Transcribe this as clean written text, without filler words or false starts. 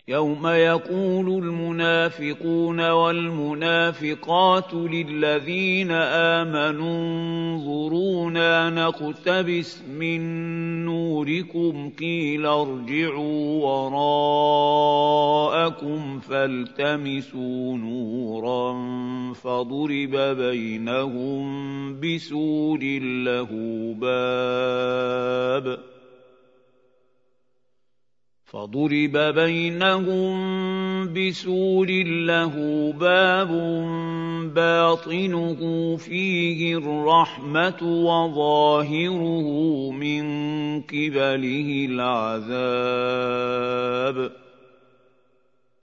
يَوْمَ يَقُولُ الْمُنَافِقُونَ وَالْمُنَافِقَاتُ لِلَّذِينَ آمَنُوا انظُرُونَا نَقْتَبِسْ مِن نُّورِكُمْ قِيلَ ارْجِعُوا وَرَاءَكُمْ فَالْتَمِسُوا نُورًا فَضُرِبَ بَيْنَهُم بِسُورٍ لَّهُ بَابٌ بَاطِنُهُ فِيهِ الرَّحْمَةُ وَظَاهِرُهُ مِن قِبَلِهِ الْعَذَابُ